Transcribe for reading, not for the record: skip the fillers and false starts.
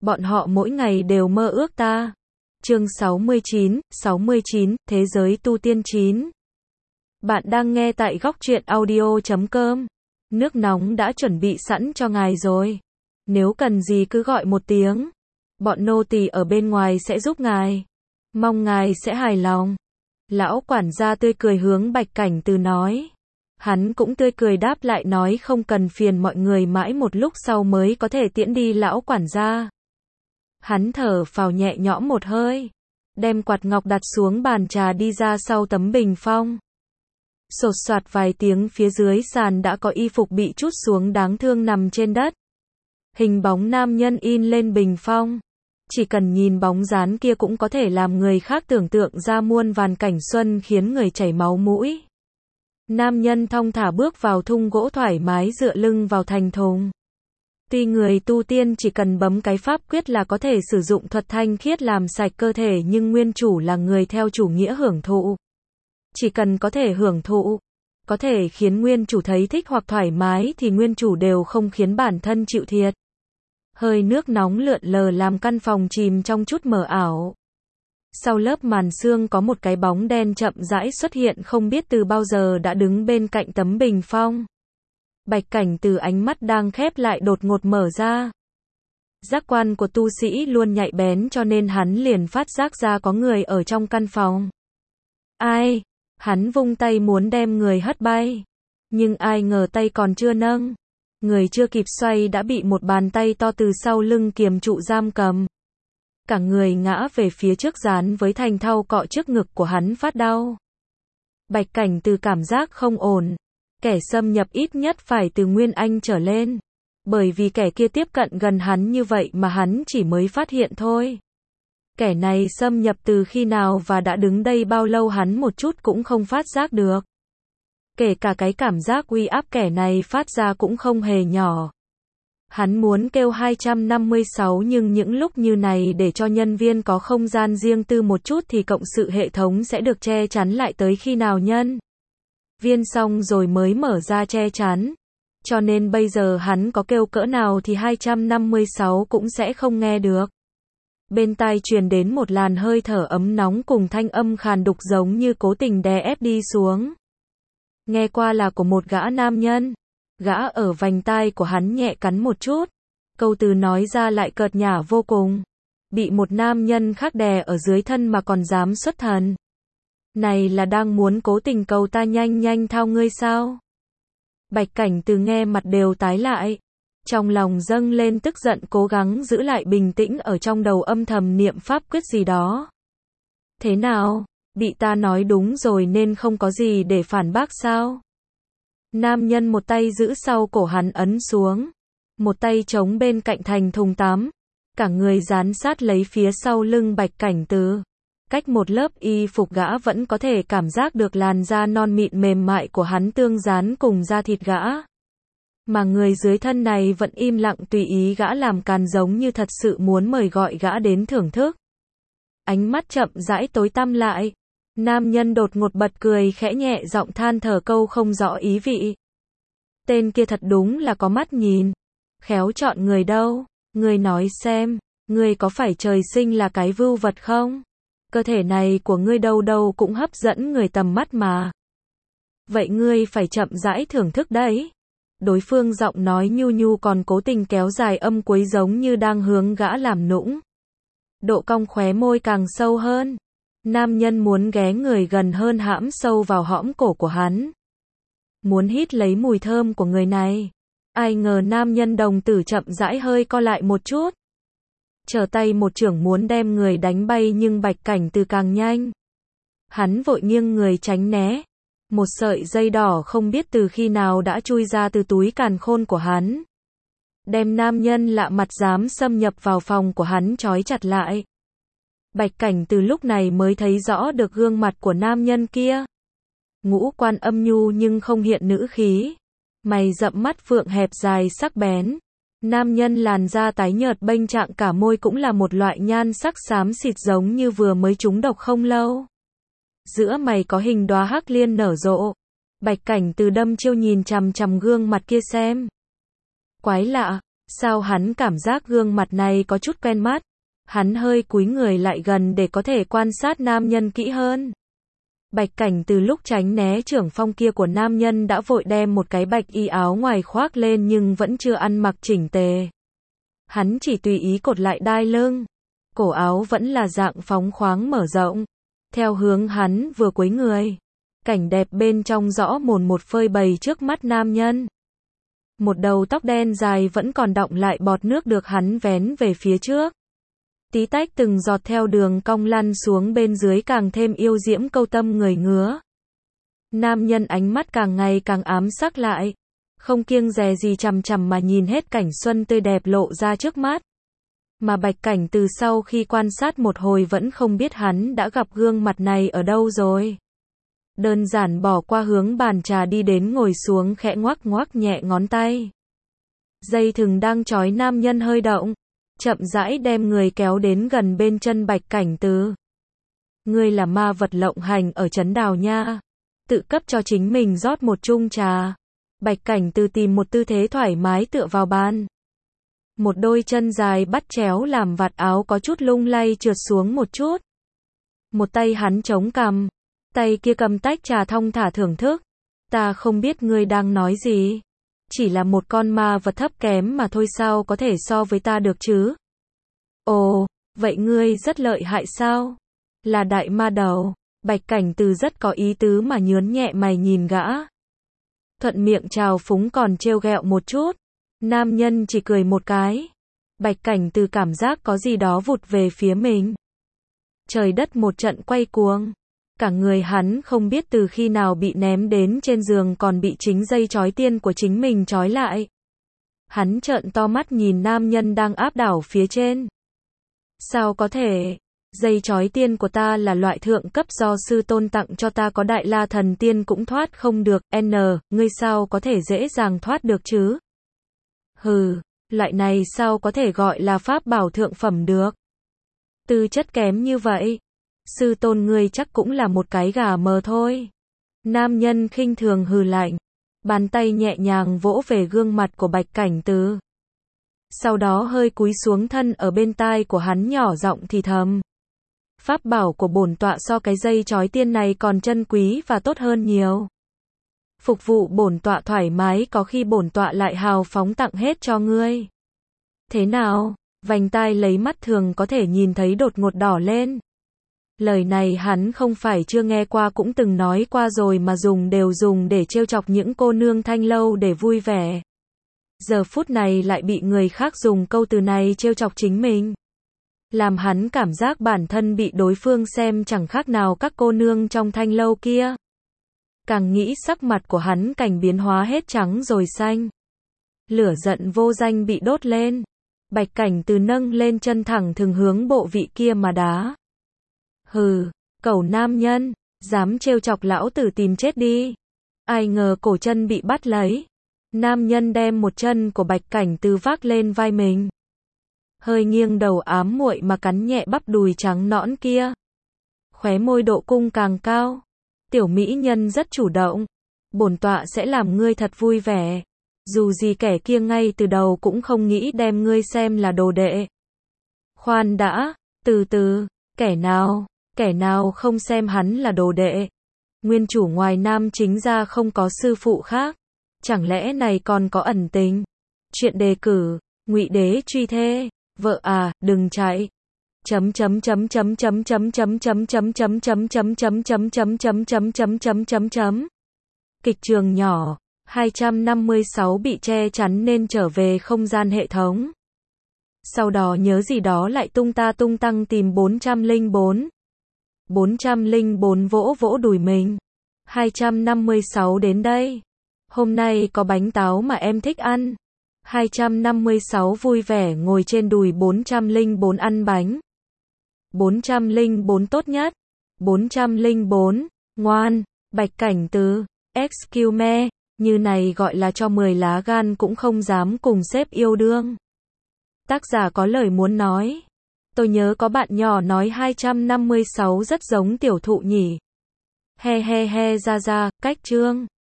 Bọn họ mỗi ngày đều mơ ước ta. Chương 69, Thế giới tu tiên 9. Bạn đang nghe tại góc truyện audio.com. Nước nóng đã chuẩn bị sẵn cho ngài rồi. Nếu cần gì cứ gọi một tiếng. Bọn nô tỳ ở bên ngoài sẽ giúp ngài. Mong ngài sẽ hài lòng. Lão quản gia tươi cười hướng Bạch Cảnh Từ nói. Hắn cũng tươi cười đáp lại nói không cần phiền mọi người, mãi một lúc sau mới có thể tiễn đi lão quản gia. Hắn thở phào nhẹ nhõm một hơi, đem quạt ngọc đặt xuống bàn trà, đi ra sau tấm bình phong. Sột soạt vài tiếng, phía dưới sàn đã có y phục bị trút xuống đáng thương nằm trên đất. Hình bóng nam nhân in lên bình phong. Chỉ cần nhìn bóng dáng kia cũng có thể làm người khác tưởng tượng ra muôn vàn cảnh xuân, khiến người chảy máu mũi. Nam nhân thong thả bước vào thung gỗ, thoải mái dựa lưng vào thành thùng. Tuy người tu tiên chỉ cần bấm cái pháp quyết là có thể sử dụng thuật thanh khiết làm sạch cơ thể, nhưng nguyên chủ là người theo chủ nghĩa hưởng thụ. Chỉ cần có thể hưởng thụ, có thể khiến nguyên chủ thấy thích hoặc thoải mái thì nguyên chủ đều không khiến bản thân chịu thiệt. Hơi nước nóng lượn lờ làm căn phòng chìm trong chút mờ ảo. Sau lớp màn sương có một cái bóng đen chậm rãi xuất hiện, không biết từ bao giờ đã đứng bên cạnh tấm bình phong. Bạch Cảnh Từ ánh mắt đang khép lại đột ngột mở ra. Giác quan của tu sĩ luôn nhạy bén, cho nên hắn liền phát giác ra có người ở trong căn phòng. Ai? Hắn vung tay muốn đem người hất bay. Nhưng ai ngờ tay còn chưa nâng, người chưa kịp xoay đã bị một bàn tay to từ sau lưng kiềm trụ giam cầm. Cả người ngã về phía trước, dán với thành thau cọ trước ngực của hắn phát đau. Bạch Cảnh Từ cảm giác không ổn. Kẻ xâm nhập ít nhất phải từ Nguyên Anh trở lên. Bởi vì kẻ kia tiếp cận gần hắn như vậy mà hắn chỉ mới phát hiện thôi. Kẻ này xâm nhập từ khi nào và đã đứng đây bao lâu hắn một chút cũng không phát giác được. Kể cả cái cảm giác uy áp kẻ này phát ra cũng không hề nhỏ. Hắn muốn kêu 256, nhưng những lúc như này để cho nhân viên có không gian riêng tư một chút thì cộng sự hệ thống sẽ được che chắn lại tới khi nào nhân viên xong rồi mới mở ra che chắn. Cho nên bây giờ hắn có kêu cỡ nào thì 256 cũng sẽ không nghe được. Bên tai truyền đến một làn hơi thở ấm nóng cùng thanh âm khàn đục giống như cố tình đè ép đi xuống. Nghe qua là của một gã nam nhân. Gã ở vành tai của hắn nhẹ cắn một chút. Câu từ nói ra lại cợt nhả vô cùng. Bị một nam nhân khác đè ở dưới thân mà còn dám xuất thần. Này là đang muốn cố tình cầu ta nhanh nhanh thao ngươi sao? Bạch Cảnh Từ nghe mặt đều tái lại. Trong lòng dâng lên tức giận, cố gắng giữ lại bình tĩnh, ở trong đầu âm thầm niệm pháp quyết gì đó. Thế nào? Bị ta nói đúng rồi nên không có gì để phản bác sao? Nam nhân một tay giữ sau cổ hắn ấn xuống. Một tay chống bên cạnh thành thùng tắm. Cả người dán sát lấy phía sau lưng Bạch Cảnh Từ. Cách một lớp y phục gã vẫn có thể cảm giác được làn da non mịn mềm mại của hắn tương dán cùng da thịt gã. Mà người dưới thân này vẫn im lặng tùy ý gã làm càn, giống như thật sự muốn mời gọi gã đến thưởng thức. Ánh mắt chậm rãi tối tăm lại. Nam nhân đột ngột bật cười khẽ, nhẹ giọng than thở câu không rõ ý vị. Tên kia thật đúng là có mắt nhìn. Khéo chọn người đâu. Ngươi nói xem, ngươi có phải trời sinh là cái vưu vật không? Cơ thể này của ngươi đâu đâu cũng hấp dẫn người tầm mắt mà. Vậy ngươi phải chậm rãi thưởng thức đấy. Đối phương giọng nói nhu nhu còn cố tình kéo dài âm cuối giống như đang hướng gã làm nũng. Độ cong khóe môi càng sâu hơn. Nam nhân muốn ghé người gần hơn, hãm sâu vào hõm cổ của hắn. Muốn hít lấy mùi thơm của người này. Ai ngờ nam nhân đồng tử chậm rãi hơi co lại một chút. Trở tay một chưởng muốn đem người đánh bay, nhưng Bạch Cảnh Từ càng nhanh. Hắn vội nghiêng người tránh né. Một sợi dây đỏ không biết từ khi nào đã chui ra từ túi càn khôn của hắn. Đem nam nhân lạ mặt dám xâm nhập vào phòng của hắn trói chặt lại. Bạch Cảnh Từ lúc này mới thấy rõ được gương mặt của nam nhân kia. Ngũ quan âm nhu nhưng không hiện nữ khí. Mày rậm, mắt phượng hẹp dài sắc bén. Nam nhân làn da tái nhợt bênh trạng, cả môi cũng là một loại nhan sắc xám xịt giống như vừa mới trúng độc không lâu. Giữa mày có hình đóa hắc liên nở rộ. Bạch Cảnh Từ đâm chiêu nhìn chằm chằm gương mặt kia xem. Quái lạ, Sao hắn cảm giác gương mặt này có chút quen mắt? Hắn hơi cúi người lại gần để có thể quan sát nam nhân kỹ hơn. Bạch Cảnh từ lúc tránh né trưởng phong kia của nam nhân đã vội đem một cái bạch y áo ngoài khoác lên nhưng vẫn chưa ăn mặc chỉnh tề. Hắn chỉ tùy ý cột lại đai lưng. Cổ áo vẫn là dạng phóng khoáng mở rộng. Theo hướng hắn vừa cúi người, cảnh đẹp bên trong rõ mồn một phơi bày trước mắt nam nhân. Một đầu tóc đen dài vẫn còn đọng lại bọt nước được hắn vén về phía trước. Tí tách từng giọt theo đường cong lăn xuống bên dưới càng thêm yêu diễm câu tâm người ngứa. Nam nhân ánh mắt càng ngày càng ám sắc lại, không kiêng dè gì chằm chằm mà nhìn hết cảnh xuân tươi đẹp lộ ra trước mắt. Mà Bạch Cảnh từ sau khi quan sát một hồi vẫn không biết hắn đã gặp gương mặt này ở đâu rồi. Đơn giản bỏ qua hướng bàn trà đi đến ngồi xuống khẽ ngoắc ngoắc nhẹ ngón tay. Dây thừng đang trói nam nhân hơi động, chậm rãi đem người kéo đến gần bên chân Bạch Cảnh Từ. Ngươi là ma vật lộng hành ở trấn Đào nha. Tự cấp cho chính mình rót một chung trà. Bạch Cảnh Từ tìm một tư thế thoải mái tựa vào bàn. Một đôi chân dài bắt chéo làm vạt áo có chút lung lay trượt xuống một chút. Một tay hắn chống cằm, tay kia cầm tách trà thong thả thưởng thức. Ta không biết ngươi đang nói gì. Chỉ là một con ma vật thấp kém mà thôi, sao có thể so với ta được chứ? Ồ, vậy ngươi rất lợi hại sao? Là đại ma đầu. Bạch Cảnh Từ rất có ý tứ mà nhướng nhẹ mày nhìn gã. Thuận miệng chào phúng còn trêu ghẹo một chút. Nam nhân chỉ cười một cái. Bạch Cảnh Từ cảm giác có gì đó vụt về phía mình. Trời đất một trận quay cuồng. Cả người hắn không biết từ khi nào bị ném đến trên giường còn bị chính dây trói tiên của chính mình trói lại. Hắn trợn to mắt nhìn nam nhân đang áp đảo phía trên. Sao có thể? Dây trói tiên của ta là loại thượng cấp do sư tôn tặng cho ta, có đại la thần tiên cũng thoát không được. Ngươi sao có thể dễ dàng thoát được chứ? Hừ, loại này sao có thể gọi là pháp bảo thượng phẩm được? Tư chất kém như vậy. Sư tôn ngươi chắc cũng là một cái gà mờ thôi. Nam nhân khinh thường hừ lạnh. Bàn tay nhẹ nhàng vỗ về gương mặt của Bạch Cảnh Từ. Sau đó hơi cúi xuống thân ở bên tai của hắn nhỏ giọng thì thầm. Pháp bảo của bổn tọa so cái dây trói tiên này còn chân quý và tốt hơn nhiều. Phục vụ bổn tọa thoải mái, có khi bổn tọa lại hào phóng tặng hết cho ngươi. Thế nào? Vành tai lấy mắt thường có thể nhìn thấy đột ngột đỏ lên. Lời này hắn không phải chưa nghe qua, cũng từng nói qua rồi mà đều dùng để trêu chọc những cô nương thanh lâu để vui vẻ. Giờ phút này lại bị người khác dùng câu từ này trêu chọc chính mình. Làm hắn cảm giác bản thân bị đối phương xem chẳng khác nào các cô nương trong thanh lâu kia. Càng nghĩ sắc mặt của hắn cảnh biến hóa hết trắng rồi xanh. Lửa giận vô danh bị đốt lên. Bạch Cảnh Từ nâng lên chân thẳng thừng hướng bộ vị kia mà đá. Hừ, cẩu nam nhân, dám trêu chọc lão tử tìm chết đi. Ai ngờ cổ chân bị bắt lấy. Nam nhân đem một chân của Bạch Cảnh Từ vác lên vai mình. Hơi nghiêng đầu ám muội mà cắn nhẹ bắp đùi trắng nõn kia. Khóe môi độ cung càng cao. Tiểu mỹ nhân rất chủ động. Bổn tọa sẽ làm ngươi thật vui vẻ. Dù gì kẻ kia ngay từ đầu cũng không nghĩ đem ngươi xem là đồ đệ. Khoan đã, từ từ, kẻ nào không xem hắn là đồ đệ. Nguyên chủ ngoài nam chính ra không có sư phụ khác. Chẳng lẽ này còn có ẩn tình? Chuyện đề cử, Ngụy Đế truy thê, vợ à, đừng chạy. Kịch trường nhỏ 256 bị che chắn nên trở về không gian hệ thống. Sau đó nhớ gì đó lại tung ta tung tăng tìm 404. 404 vỗ vỗ đùi mình. 256 đến đây. Hôm nay có bánh táo mà em thích ăn. 256 vui vẻ ngồi trên đùi 404 ăn bánh. 404 tốt nhất. 404, ngoan, Bạch Cảnh Từ, excuse me, như này gọi là cho 10 lá gan cũng không dám cùng sếp yêu đương. Tác giả có lời muốn nói. Tôi nhớ có bạn nhỏ nói 256 rất giống tiểu thụ nhỉ. He he he ra, cách chương.